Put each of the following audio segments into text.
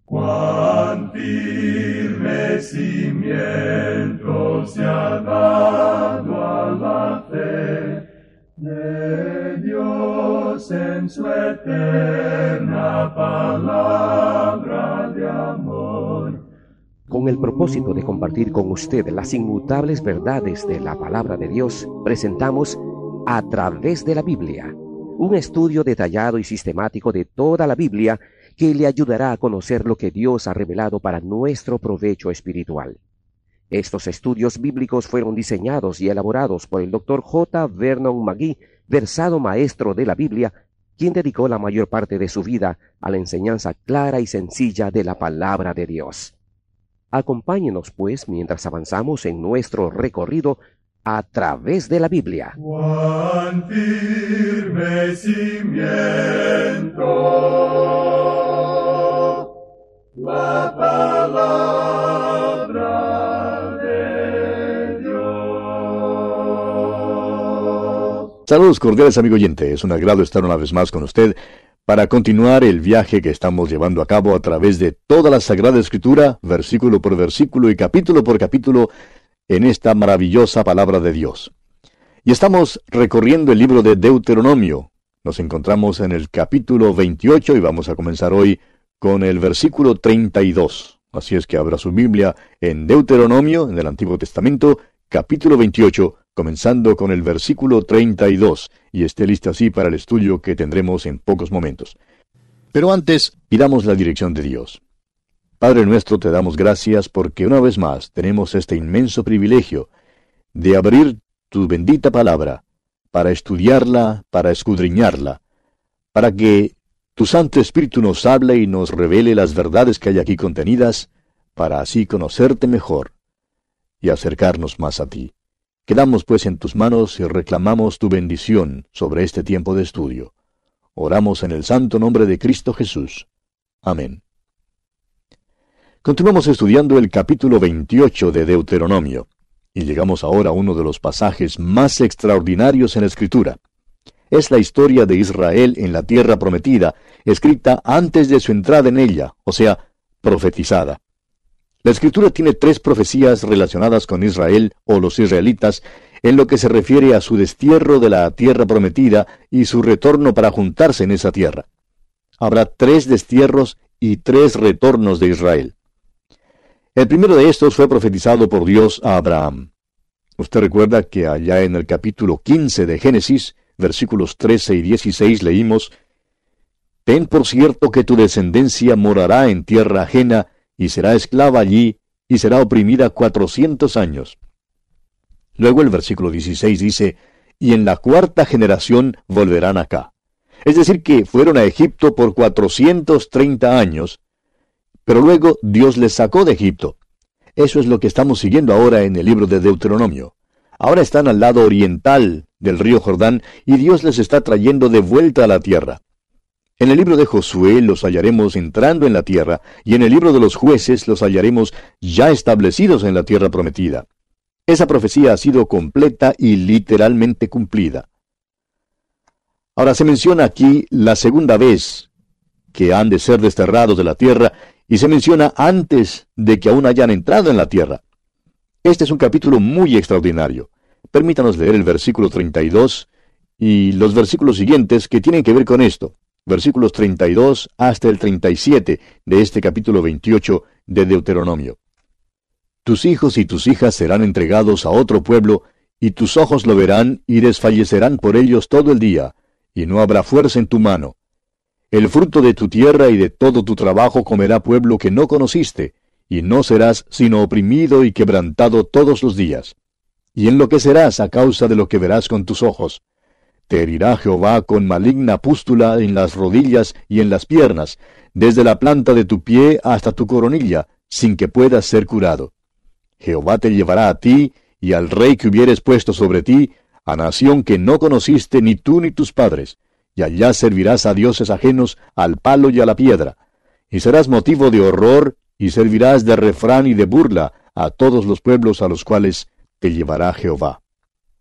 Cuán firme cimiento se ha dado a la fe de Dios en su eterna palabra de amor. Con el propósito de compartir con usted las inmutables verdades de la palabra de Dios, presentamos A Través de la Biblia, un estudio detallado y sistemático de toda la Biblia que le ayudará a conocer lo que Dios ha revelado para nuestro provecho espiritual. Estos estudios bíblicos fueron diseñados y elaborados por el Dr. J. Vernon McGee, versado maestro de la Biblia, quien dedicó la mayor parte de su vida a la enseñanza clara y sencilla de la palabra de Dios. Acompáñenos, pues, mientras avanzamos en nuestro recorrido a través de la Biblia. Cuán firme cimiento la palabra de Dios. Saludos cordiales, amigo oyente. Es un agrado estar una vez más con usted para continuar el viaje que estamos llevando a cabo a través de toda la Sagrada Escritura, versículo por versículo y capítulo por capítulo, en esta maravillosa palabra de Dios. Y estamos recorriendo el libro de Deuteronomio. Nos encontramos en el capítulo 28 y vamos a comenzar hoy con el versículo 32. Así es que abra su Biblia en Deuteronomio, en el Antiguo Testamento, capítulo 28, comenzando con el versículo 32, y esté listo así para el estudio que tendremos en pocos momentos. Pero antes, pidamos la dirección de Dios. Padre nuestro, te damos gracias porque una vez más tenemos este inmenso privilegio de abrir tu bendita palabra, para estudiarla, para escudriñarla, para que tu Santo Espíritu nos hable y nos revele las verdades que hay aquí contenidas, para así conocerte mejor y acercarnos más a ti. Quedamos pues en tus manos y reclamamos tu bendición sobre este tiempo de estudio. Oramos en el santo nombre de Cristo Jesús. Amén. Continuamos estudiando el capítulo 28 de Deuteronomio, y llegamos ahora a uno de los pasajes más extraordinarios en la Escritura. Es la historia de Israel en la tierra prometida, escrita antes de su entrada en ella, o sea, profetizada. La Escritura tiene 3 profecías relacionadas con Israel o los israelitas en lo que se refiere a su destierro de la tierra prometida y su retorno para juntarse en esa tierra. Habrá 3 destierros y 3 retornos de Israel. El primero de estos fue profetizado por Dios a Abraham. Usted recuerda que allá en el capítulo 15 de Génesis, versículos 13 y 16 leímos: «Ten por cierto que tu descendencia morará en tierra ajena, y será esclava allí, y será oprimida 400 años. Luego el versículo 16 dice: «Y en la 4ª generación volverán acá». Es decir, que fueron a Egipto por 430 años, pero luego Dios les sacó de Egipto. Eso es lo que estamos siguiendo ahora en el libro de Deuteronomio. Ahora están al lado oriental del río Jordán y Dios les está trayendo de vuelta a la tierra. En el libro de Josué los hallaremos entrando en la tierra, y en el libro de los jueces los hallaremos ya establecidos en la tierra prometida. Esa profecía ha sido completa y literalmente cumplida. Ahora se menciona aquí la segunda vez que han de ser desterrados de la tierra, y se menciona antes de que aún hayan entrado en la tierra. Este es un capítulo muy extraordinario. Permítanos leer el versículo 32 y los versículos siguientes que tienen que ver con esto. Versículos 32 hasta el 37 de este capítulo 28 de Deuteronomio. «Tus hijos y tus hijas serán entregados a otro pueblo, y tus ojos lo verán y desfallecerán por ellos todo el día, y no habrá fuerza en tu mano. El fruto de tu tierra y de todo tu trabajo comerá pueblo que no conociste, y no serás sino oprimido y quebrantado todos los días. Y enloquecerás a causa de lo que verás con tus ojos. Te herirá Jehová con maligna pústula en las rodillas y en las piernas, desde la planta de tu pie hasta tu coronilla, sin que puedas ser curado. Jehová te llevará a ti, y al rey que hubieres puesto sobre ti, a nación que no conociste ni tú ni tus padres, y allá servirás a dioses ajenos, al palo y a la piedra, y serás motivo de horror, y servirás de refrán y de burla a todos los pueblos a los cuales te llevará Jehová».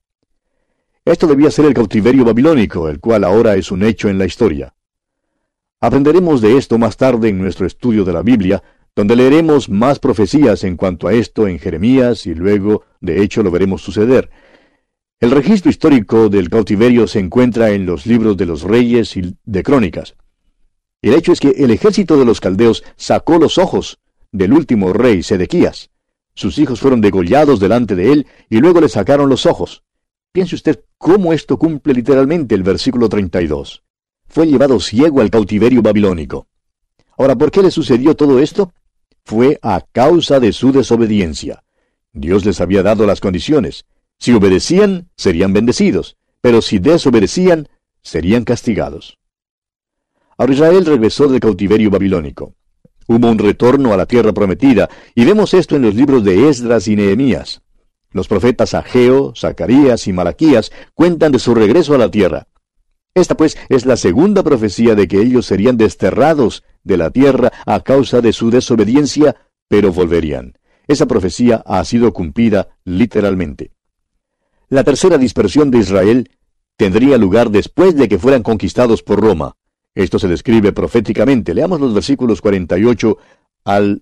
Esto debía ser el cautiverio babilónico, el cual ahora es un hecho en la historia. Aprenderemos de esto más tarde en nuestro estudio de la Biblia, donde leeremos más profecías en cuanto a esto en Jeremías y luego, de hecho, lo veremos suceder. El registro histórico del cautiverio se encuentra en los libros de los Reyes y de Crónicas. El hecho es que el ejército de los caldeos sacó los ojos del último rey Sedequías. Sus hijos fueron degollados delante de él y luego le sacaron los ojos. Piense usted cómo esto cumple literalmente el versículo 32. Fue llevado ciego al cautiverio babilónico. Ahora, ¿por qué le sucedió todo esto? Fue a causa de su desobediencia. Dios les había dado las condiciones. Si obedecían, serían bendecidos, pero si desobedecían, serían castigados. Ahora Israel regresó del cautiverio babilónico. Hubo un retorno a la tierra prometida, y vemos esto en los libros de Esdras y Nehemías. Los profetas Ageo, Zacarías y Malaquías cuentan de su regreso a la tierra. Esta pues es la segunda profecía de que ellos serían desterrados de la tierra a causa de su desobediencia, pero volverían. Esa profecía ha sido cumplida literalmente. La tercera dispersión de Israel tendría lugar después de que fueran conquistados por Roma. Esto se describe proféticamente. Leamos los versículos 48 al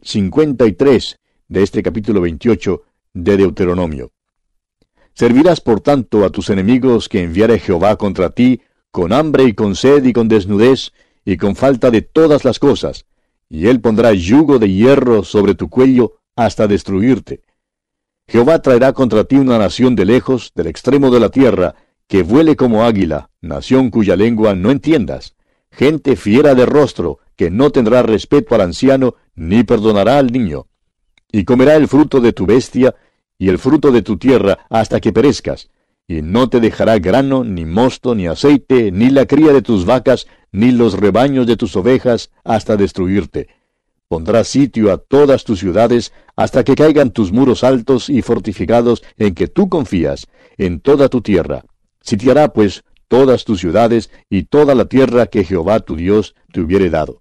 53 de este capítulo 28 de Deuteronomio. Servirás por tanto a tus enemigos que enviare Jehová contra ti, con hambre y con sed y con desnudez, y con falta de todas las cosas, y él pondrá yugo de hierro sobre tu cuello hasta destruirte. Jehová traerá contra ti una nación de lejos, del extremo de la tierra, que vuele como águila, nación cuya lengua no entiendas, gente fiera de rostro, que no tendrá respeto al anciano, ni perdonará al niño. Y comerá el fruto de tu bestia, y el fruto de tu tierra, hasta que perezcas, y no te dejará grano, ni mosto, ni aceite, ni la cría de tus vacas, ni los rebaños de tus ovejas, hasta destruirte. Pondrá sitio a todas tus ciudades, hasta que caigan tus muros altos y fortificados en que tú confías, en toda tu tierra. Sitiará, pues, todas tus ciudades y toda la tierra que Jehová tu Dios te hubiere dado.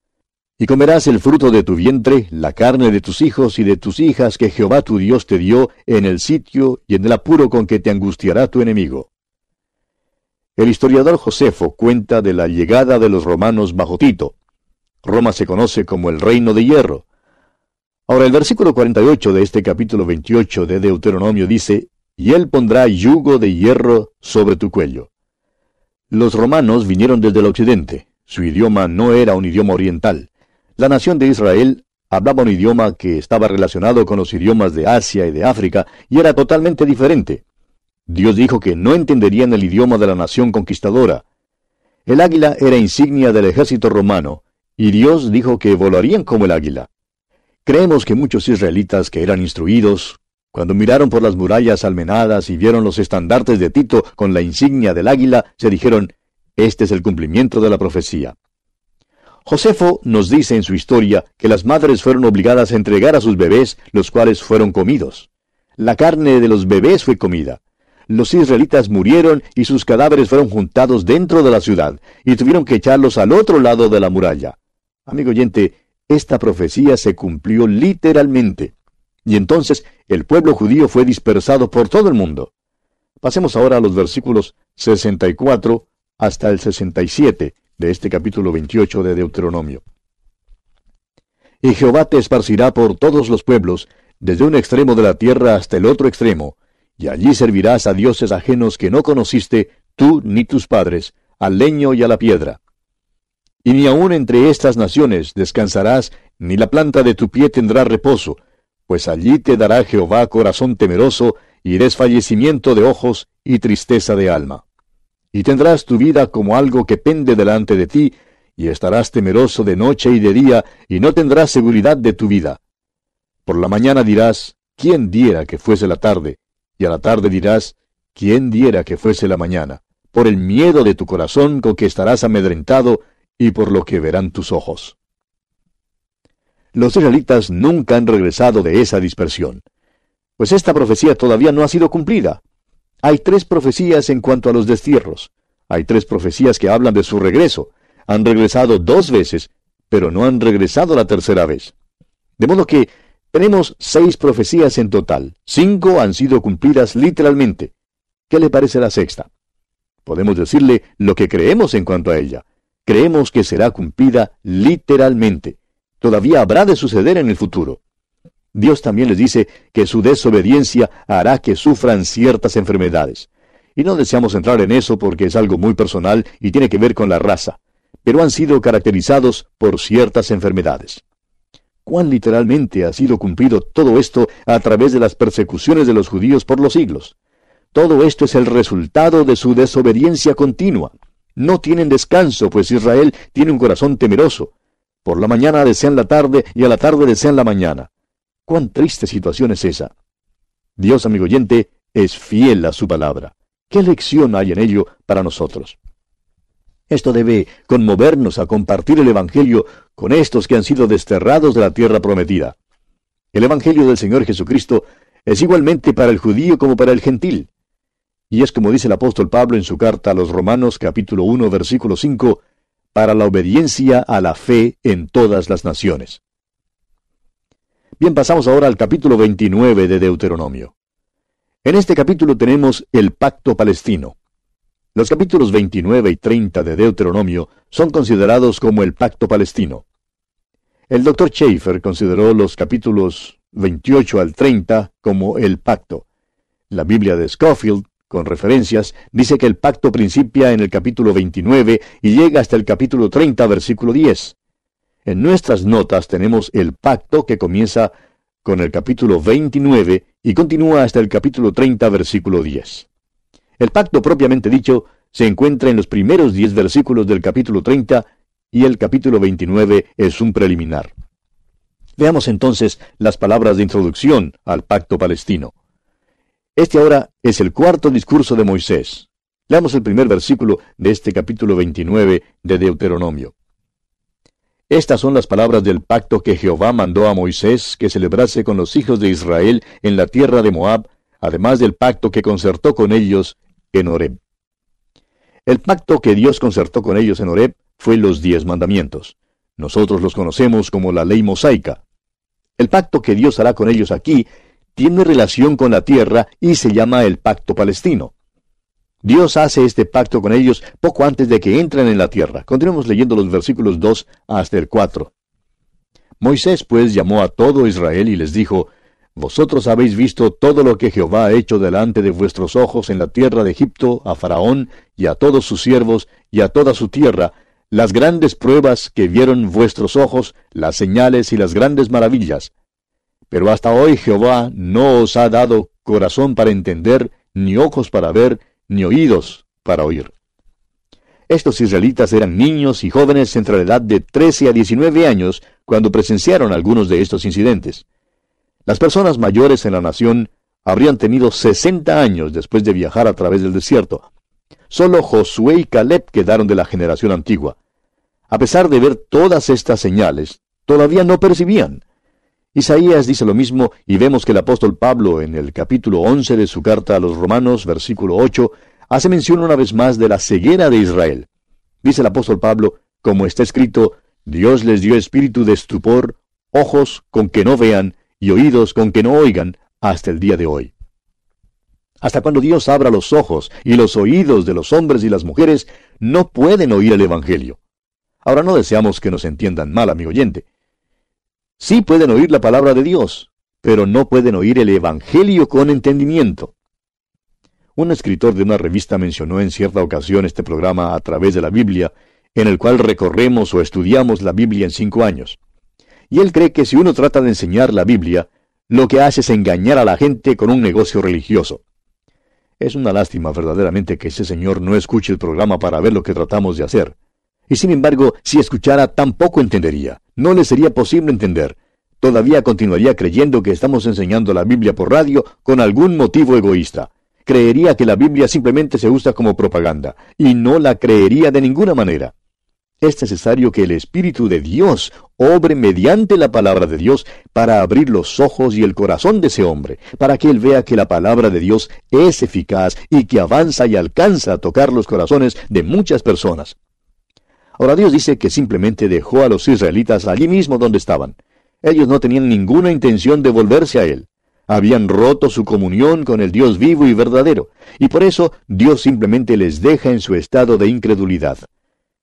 Y comerás el fruto de tu vientre, la carne de tus hijos y de tus hijas que Jehová tu Dios te dio en el sitio y en el apuro con que te angustiará tu enemigo. El historiador Josefo cuenta de la llegada de los romanos bajo Tito. Roma se conoce como el reino de hierro. Ahora el versículo 48 de este capítulo 28 de Deuteronomio dice, y él pondrá yugo de hierro sobre tu cuello. Los romanos vinieron desde el occidente. Su idioma no era un idioma oriental. La nación de Israel hablaba un idioma que estaba relacionado con los idiomas de Asia y de África y era totalmente diferente. Dios dijo que no entenderían el idioma de la nación conquistadora. El águila era insignia del ejército romano, y Dios dijo que volarían como el águila. Creemos que muchos israelitas que eran instruidos, cuando miraron por las murallas almenadas y vieron los estandartes de Tito con la insignia del águila, se dijeron, este es el cumplimiento de la profecía. Josefo nos dice en su historia que las madres fueron obligadas a entregar a sus bebés, los cuales fueron comidos. La carne de los bebés fue comida. Los israelitas murieron y sus cadáveres fueron juntados dentro de la ciudad, y tuvieron que echarlos al otro lado de la muralla. Amigo oyente, esta profecía se cumplió literalmente. Y entonces el pueblo judío fue dispersado por todo el mundo. Pasemos ahora a los versículos 64 hasta el 67 de este capítulo 28 de Deuteronomio. Y Jehová te esparcirá por todos los pueblos, desde un extremo de la tierra hasta el otro extremo, y allí servirás a dioses ajenos que no conociste, tú ni tus padres, al leño y a la piedra. Y ni aun entre estas naciones descansarás, ni la planta de tu pie tendrá reposo, pues allí te dará Jehová corazón temeroso, y desfallecimiento de ojos y tristeza de alma. Y tendrás tu vida como algo que pende delante de ti, y estarás temeroso de noche y de día, y no tendrás seguridad de tu vida. Por la mañana dirás, ¿quién diera que fuese la tarde? Y a la tarde dirás, ¿quién diera que fuese la mañana? Por el miedo de tu corazón con que estarás amedrentado, y por lo que verán tus ojos. Los israelitas nunca han regresado de esa dispersión, pues esta profecía todavía no ha sido cumplida. Hay 3 profecías en cuanto a los destierros. Hay 3 profecías que hablan de su regreso. Han regresado 2 veces, pero no han regresado la tercera vez. De modo que tenemos 6 profecías en total. 5 han sido cumplidas literalmente. ¿Qué le parece la sexta? Podemos decirle lo que creemos en cuanto a ella. creemos que será cumplida literalmente. Todavía habrá de suceder en el futuro. Dios también les dice que su desobediencia hará que sufran ciertas enfermedades. Y no deseamos entrar en eso porque es algo muy personal y tiene que ver con la raza, pero han sido caracterizados por ciertas enfermedades. ¿Cuán literalmente ha sido cumplido todo esto a través de las persecuciones de los judíos por los siglos? Todo esto es el resultado de su desobediencia continua. No tienen descanso, pues Israel tiene un corazón temeroso. Por la mañana desean la tarde y a la tarde desean la mañana. ¡Cuán triste situación es esa! Dios, amigo oyente, es fiel a su palabra. ¿Qué lección hay en ello para nosotros? Esto debe conmovernos a compartir el Evangelio con estos que han sido desterrados de la tierra prometida. El Evangelio del Señor Jesucristo es igualmente para el judío como para el gentil. Y es como dice el apóstol Pablo en su carta a los Romanos capítulo 1 versículo 5, para la obediencia a la fe en todas las naciones. Bien, pasamos ahora al capítulo 29 de Deuteronomio. En este capítulo tenemos el pacto palestino. Los capítulos 29 y 30 de Deuteronomio son considerados como el pacto palestino. El Dr. Schaeffer consideró los capítulos 28 al 30 como el pacto. La Biblia de Scofield, con referencias, dice que el pacto principia en el capítulo 29 y llega hasta el capítulo 30, versículo 10. En nuestras notas tenemos el pacto que comienza con el capítulo 29 y continúa hasta el capítulo 30, versículo 10. El pacto propiamente dicho se encuentra en los primeros 10 versículos del capítulo 30 y el capítulo 29 es un preliminar. Veamos entonces las palabras de introducción al pacto palestino. Este ahora es el cuarto discurso de Moisés. Leamos el primer versículo de este capítulo 29 de Deuteronomio. Estas son las palabras del pacto que Jehová mandó a Moisés que celebrase con los hijos de Israel en la tierra de Moab, además del pacto que concertó con ellos en Horeb. El pacto que Dios concertó con ellos en Horeb fue los 10 mandamientos. Nosotros los conocemos como la ley mosaica. El pacto que Dios hará con ellos aquí tiene relación con la tierra y se llama el pacto palestino. Dios hace este pacto con ellos poco antes de que entren en la tierra. Continuemos leyendo los versículos 2 hasta el 4. Moisés pues llamó a todo Israel y les dijo: Vosotros habéis visto todo lo que Jehová ha hecho delante de vuestros ojos en la tierra de Egipto, a Faraón y a todos sus siervos y a toda su tierra, las grandes pruebas que vieron vuestros ojos, las señales y las grandes maravillas. Pero hasta hoy Jehová no os ha dado corazón para entender, ni ojos para ver, ni oídos para oír. Estos israelitas eran niños y jóvenes entre la edad de 13 a 19 años cuando presenciaron algunos de estos incidentes. Las personas mayores en la nación habrían tenido 60 años después de viajar a través del desierto. Solo Josué y Caleb quedaron de la generación antigua. A pesar de ver todas estas señales, todavía no percibían. Isaías dice lo mismo y vemos que el apóstol Pablo en el capítulo 11 de su carta a los Romanos, versículo 8, hace mención una vez más de la ceguera de Israel. Dice el apóstol Pablo, como está escrito, Dios les dio espíritu de estupor, ojos con que no vean y oídos con que no oigan, hasta el día de hoy. Hasta cuando Dios abra los ojos y los oídos de los hombres y las mujeres, no pueden oír el Evangelio. Ahora no deseamos que nos entiendan mal, amigo oyente. Sí pueden oír la palabra de Dios, pero no pueden oír el Evangelio con entendimiento. Un escritor de una revista mencionó en cierta ocasión este programa a través de la Biblia, en el cual recorremos o estudiamos la Biblia en 5 años. Y él cree que si uno trata de enseñar la Biblia, lo que hace es engañar a la gente con un negocio religioso. Es una lástima verdaderamente que ese señor no escuche el programa para ver lo que tratamos de hacer. Y sin embargo, si escuchara, tampoco entendería. No le sería posible entender. Todavía continuaría creyendo que estamos enseñando la Biblia por radio con algún motivo egoísta. Creería que la Biblia simplemente se usa como propaganda, y no la creería de ninguna manera. Es necesario que el Espíritu de Dios obre mediante la palabra de Dios para abrir los ojos y el corazón de ese hombre, para que él vea que la palabra de Dios es eficaz y que avanza y alcanza a tocar los corazones de muchas personas. Ahora Dios dice que simplemente dejó a los israelitas allí mismo donde estaban. Ellos no tenían ninguna intención de volverse a Él. Habían roto su comunión con el Dios vivo y verdadero, y por eso Dios simplemente les deja en su estado de incredulidad.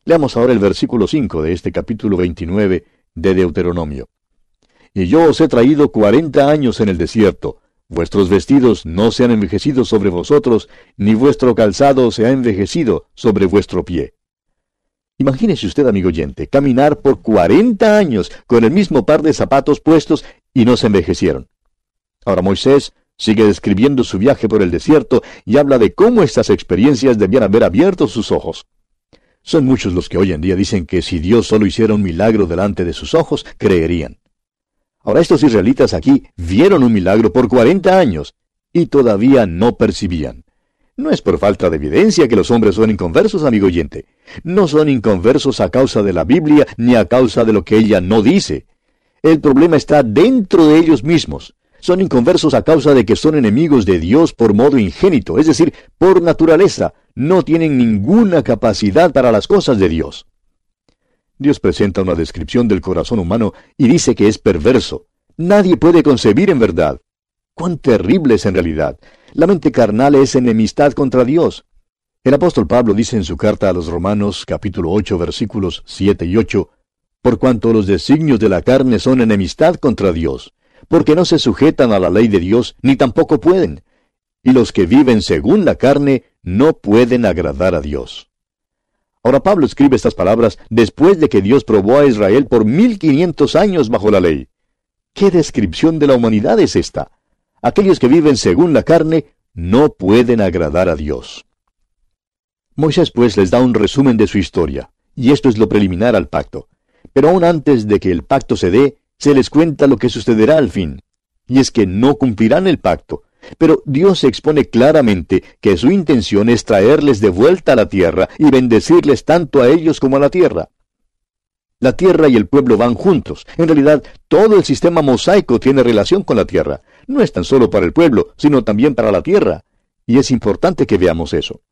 Leamos ahora el versículo 5 de este capítulo 29 de Deuteronomio. Y yo os he traído 40 años en el desierto. Vuestros vestidos no se han envejecido sobre vosotros, ni vuestro calzado se ha envejecido sobre vuestro pie. Imagínese usted, amigo oyente, caminar por 40 años con el mismo par de zapatos puestos y no se envejecieron. Ahora Moisés sigue describiendo su viaje por el desierto y habla de cómo estas experiencias debían haber abierto sus ojos. Son muchos los que hoy en día dicen que si Dios solo hiciera un milagro delante de sus ojos, creerían. Ahora estos israelitas aquí vieron un milagro por 40 años y todavía no percibían. No es por falta de evidencia que los hombres son inconversos, amigo oyente. No son inconversos a causa de la Biblia ni a causa de lo que ella no dice. El problema está dentro de ellos mismos. Son inconversos a causa de que son enemigos de Dios por modo ingénito, es decir, por naturaleza. No tienen ninguna capacidad para las cosas de Dios. Dios presenta una descripción del corazón humano y dice que es perverso. Nadie puede concebir en verdad. ¡Cuán terrible es en realidad! La mente carnal es enemistad contra Dios. El apóstol Pablo dice en su carta a los Romanos, capítulo 8, versículos 7 y 8, por cuanto los designios de la carne son enemistad contra Dios, porque no se sujetan a la ley de Dios, ni tampoco pueden. Y los que viven según la carne no pueden agradar a Dios. Ahora Pablo escribe estas palabras después de que Dios probó a Israel por 1500 años bajo la ley. ¿Qué descripción de la humanidad es esta? Aquellos que viven según la carne no pueden agradar a Dios. Moisés pues les da un resumen de su historia, y esto es lo preliminar al pacto. Pero aún antes de que el pacto se dé, se les cuenta lo que sucederá al fin. Y es que no cumplirán el pacto. Pero Dios expone claramente que su intención es traerles de vuelta a la tierra y bendecirles tanto a ellos como a la tierra. La tierra y el pueblo van juntos. En realidad, todo el sistema mosaico tiene relación con la tierra. No es tan solo para el pueblo, sino también para la tierra. Y es importante que veamos eso.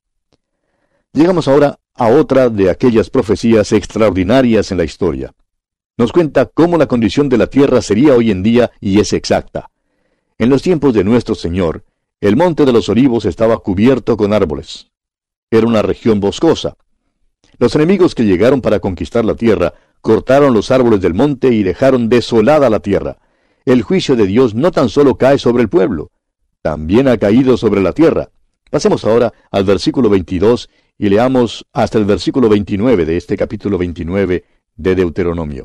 Llegamos ahora a otra de aquellas profecías extraordinarias en la historia. Nos cuenta cómo la condición de la tierra sería hoy en día y es exacta. En los tiempos de nuestro Señor, el monte de los Olivos estaba cubierto con árboles. Era una región boscosa. Los enemigos que llegaron para conquistar la tierra cortaron los árboles del monte y dejaron desolada la tierra. El juicio de Dios no tan solo cae sobre el pueblo, también ha caído sobre la tierra. Pasemos ahora al versículo 22 y leamos hasta el versículo 29 de este capítulo 29 de Deuteronomio.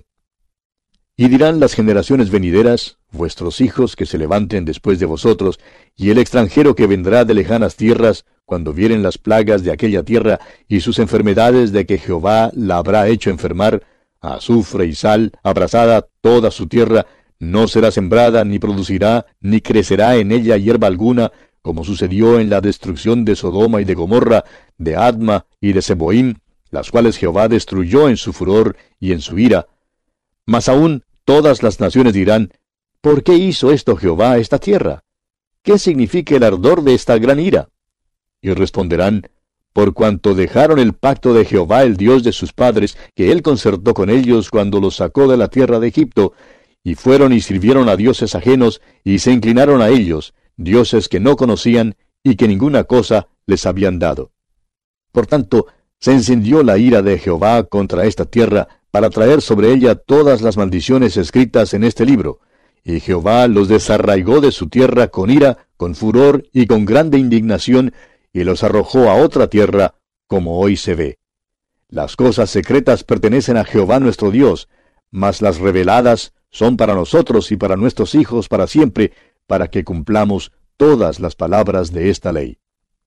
Y dirán las generaciones venideras, vuestros hijos que se levanten después de vosotros, y el extranjero que vendrá de lejanas tierras, cuando vieren las plagas de aquella tierra y sus enfermedades de que Jehová la habrá hecho enfermar, azufre y sal, abrasada toda su tierra, no será sembrada, ni producirá, ni crecerá en ella hierba alguna, como sucedió en la destrucción de Sodoma y de Gomorra, de Adma y de Seboim, las cuales Jehová destruyó en su furor y en su ira. Mas aún todas las naciones dirán, ¿por qué hizo esto Jehová a esta tierra? ¿Qué significa el ardor de esta gran ira? Y responderán, por cuanto dejaron el pacto de Jehová el Dios de sus padres, que él concertó con ellos cuando los sacó de la tierra de Egipto, y fueron y sirvieron a dioses ajenos, y se inclinaron a ellos, dioses que no conocían, y que ninguna cosa les habían dado. Por tanto, se encendió la ira de Jehová contra esta tierra, para traer sobre ella todas las maldiciones escritas en este libro. Y Jehová los desarraigó de su tierra con ira, con furor y con grande indignación, y los arrojó a otra tierra, como hoy se ve. Las cosas secretas pertenecen a Jehová nuestro Dios, mas las reveladas son para nosotros y para nuestros hijos para siempre, para que cumplamos todas las palabras de esta ley.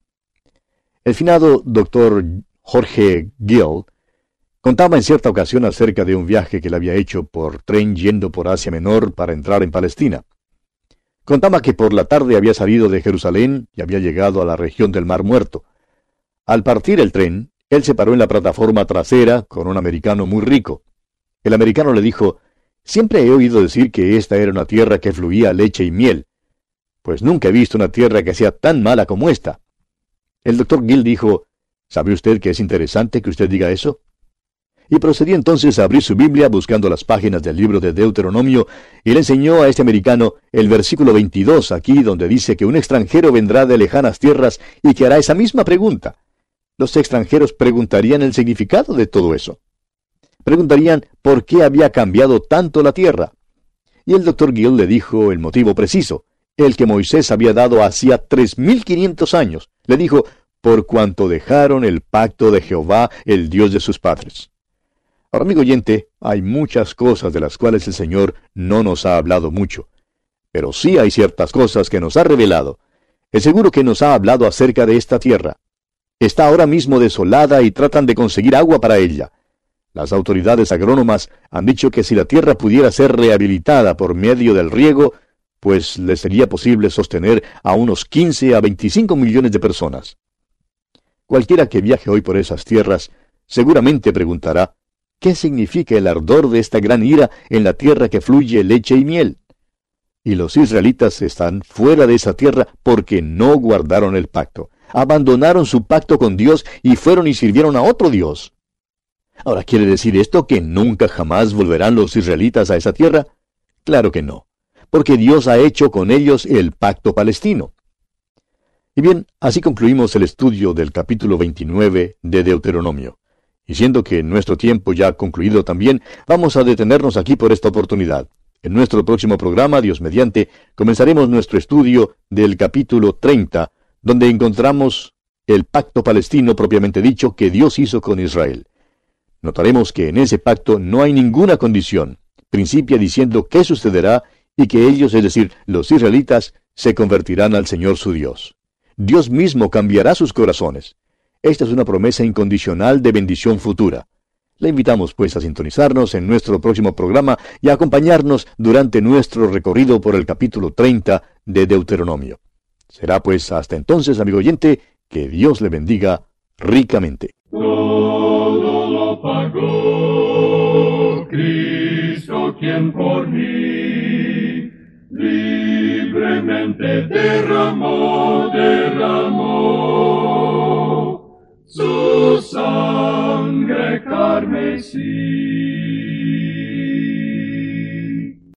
El finado Dr. Jorge Gill contaba en cierta ocasión acerca de un viaje que él había hecho por tren yendo por Asia Menor para entrar en Palestina. Contaba que por la tarde había salido de Jerusalén y había llegado a la región del Mar Muerto. Al partir el tren, él se paró en la plataforma trasera con un americano muy rico. El americano le dijo, «Siempre he oído decir que esta era una tierra que fluía leche y miel. Pues nunca he visto una tierra que sea tan mala como esta». El doctor Gill dijo, «¿Sabe usted que es interesante que usted diga eso?» Y procedió entonces a abrir su Biblia buscando las páginas del libro de Deuteronomio y le enseñó a este americano el versículo 22 aquí donde dice que un extranjero vendrá de lejanas tierras y que hará esa misma pregunta. Los extranjeros preguntarían el significado de todo eso. Preguntarían por qué había cambiado tanto la tierra. Y el Dr. Gill le dijo el motivo preciso, el que Moisés había dado hacía 3.500 años. Le dijo, por cuanto dejaron el pacto de Jehová, el Dios de sus padres. Ahora, amigo oyente, hay muchas cosas de las cuales el Señor no nos ha hablado mucho. Pero sí hay ciertas cosas que nos ha revelado. Es seguro que nos ha hablado acerca de esta tierra. Está ahora mismo desolada y tratan de conseguir agua para ella. Las autoridades agrónomas han dicho que si la tierra pudiera ser rehabilitada por medio del riego, pues le sería posible sostener a unos 15 a 25 millones de personas. Cualquiera que viaje hoy por esas tierras seguramente preguntará, ¿qué significa el ardor de esta gran ira en la tierra que fluye leche y miel? Y los israelitas están fuera de esa tierra porque no guardaron el pacto. Abandonaron su pacto con Dios y fueron y sirvieron a otro Dios. Ahora, ¿quiere decir esto que nunca jamás volverán los israelitas a esa tierra? Claro que no, porque Dios ha hecho con ellos el pacto palestino. Y bien, así concluimos el estudio del capítulo 29 de Deuteronomio. Y siendo que nuestro tiempo ya ha concluido también, vamos a detenernos aquí por esta oportunidad. En nuestro próximo programa, Dios mediante, comenzaremos nuestro estudio del capítulo 30, donde encontramos el pacto palestino propiamente dicho que Dios hizo con Israel. Notaremos que en ese pacto no hay ninguna condición. Principia diciendo qué sucederá y que ellos, es decir, los israelitas, se convertirán al Señor su Dios. Dios mismo cambiará sus corazones. Esta es una promesa incondicional de bendición futura. Le invitamos pues a sintonizarnos en nuestro próximo programa y a acompañarnos durante nuestro recorrido por el capítulo 30 de Deuteronomio. Será pues hasta entonces, amigo oyente, que Dios le bendiga ricamente. Todo lo pagó Cristo, quien por mí libremente derramó su sangre carmesí.